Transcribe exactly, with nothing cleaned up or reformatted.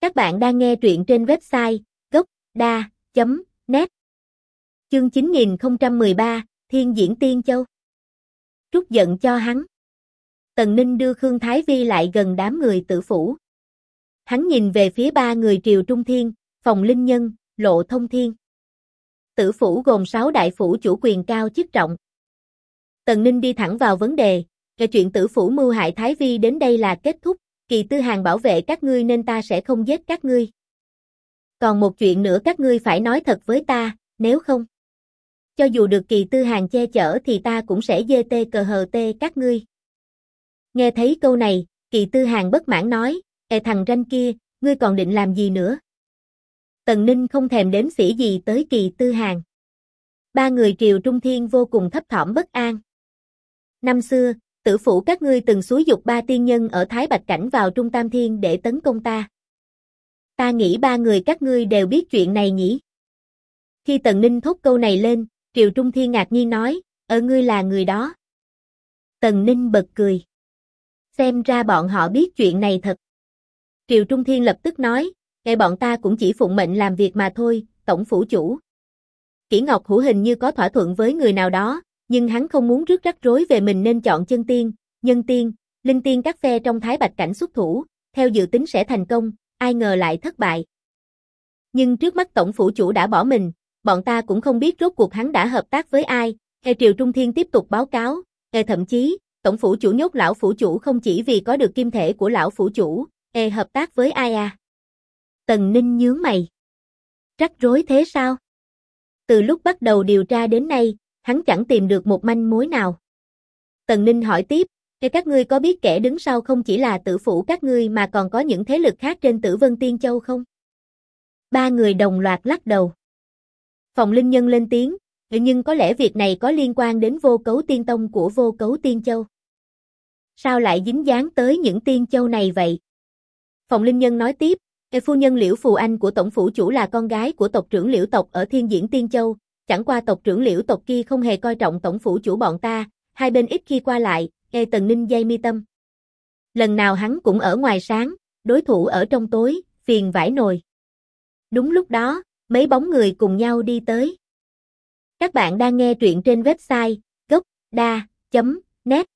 Các bạn đang nghe truyện trên website gốc đa chấm net. Chương chín nghìn không trăm mười ba, Thiên Diễn Tiên Châu. Trút giận cho hắn. Tần Ninh đưa Khương Thái Vi lại gần đám người Tử Phủ. Hắn nhìn về phía ba người Triều Trung Thiên, Phòng Linh Nhân, Lộ Thông Thiên. Tử Phủ gồm sáu đại phủ chủ quyền cao chức trọng. Tần Ninh đi thẳng vào vấn đề, về chuyện Tử Phủ mưu hại Thái Vi đến đây là kết thúc, Kỳ Tư Hàn bảo vệ các ngươi nên ta sẽ không giết các ngươi. Còn một chuyện nữa các ngươi phải nói thật với ta, nếu không, cho dù được Kỳ Tư Hàn che chở thì ta cũng sẽ dê tê cờ hờ tê các ngươi. Nghe thấy câu này, Kỳ Tư Hàn bất mãn nói, ê thằng ranh kia, ngươi còn định làm gì nữa? Tần Ninh không thèm đếm xỉa gì tới Kỳ Tư Hàn. Ba người Triều Trung Thiên vô cùng thấp thỏm bất an. Năm xưa, Tử Phủ các ngươi từng xúi giục ba tiên nhân ở Thái Bạch Cảnh vào Trung Tam Thiên để tấn công ta. Ta nghĩ ba người các ngươi đều biết chuyện này nhỉ? Khi Tần Ninh thốt câu này lên, Triều Trung Thiên ngạc nhiên nói, ở ngươi là người đó. Tần Ninh bật cười. Xem ra bọn họ biết chuyện này thật. Triều Trung Thiên lập tức nói, nghe bọn ta cũng chỉ phụng mệnh làm việc mà thôi, tổng phủ chủ. Kỷ Ngọc Hữu hình như có thỏa thuận với người nào đó, nhưng hắn không muốn rước rắc rối về mình nên chọn chân tiên, nhân tiên, linh tiên các phe trong Thái Bạch Cảnh xuất thủ, theo dự tính sẽ thành công, ai ngờ lại thất bại. Nhưng trước mắt tổng phủ chủ đã bỏ mình, bọn ta cũng không biết rốt cuộc hắn đã hợp tác với ai. Nghe Triều Trung Thiên tiếp tục báo cáo, e thậm chí, tổng phủ chủ nhốt lão phủ chủ không chỉ vì có được kim thể của lão phủ chủ, e hợp tác với ai à? Tần Ninh nhướng mày. Rắc rối thế sao? Từ lúc bắt đầu điều tra đến nay, hắn chẳng tìm được một manh mối nào. Tần Ninh hỏi tiếp, e các ngươi có biết kẻ đứng sau không chỉ là Tử Phủ các ngươi mà còn có những thế lực khác trên Tử Vân Tiên Châu không? Ba người đồng loạt lắc đầu. Phòng Linh Nhân lên tiếng, nhưng có lẽ việc này có liên quan đến Vô Cấu Tiên Tông của Vô Cấu Tiên Châu. Sao lại dính dáng tới những tiên châu này vậy? Phòng Linh Nhân nói tiếp, phu nhân Liễu Phù Anh của tổng phủ chủ là con gái của tộc trưởng Liễu tộc ở Thiên Diễn Tiên Châu, chẳng qua tộc trưởng Liễu tộc kia không hề coi trọng tổng phủ chủ bọn ta, hai bên ít khi qua lại. Nghe Tần Ninh dây mi tâm. Lần nào hắn cũng ở ngoài sáng, đối thủ ở trong tối, phiền vãi nồi. Đúng lúc đó, mấy bóng người cùng nhau đi tới. Các bạn đang nghe truyện trên website gốc đa chấm net.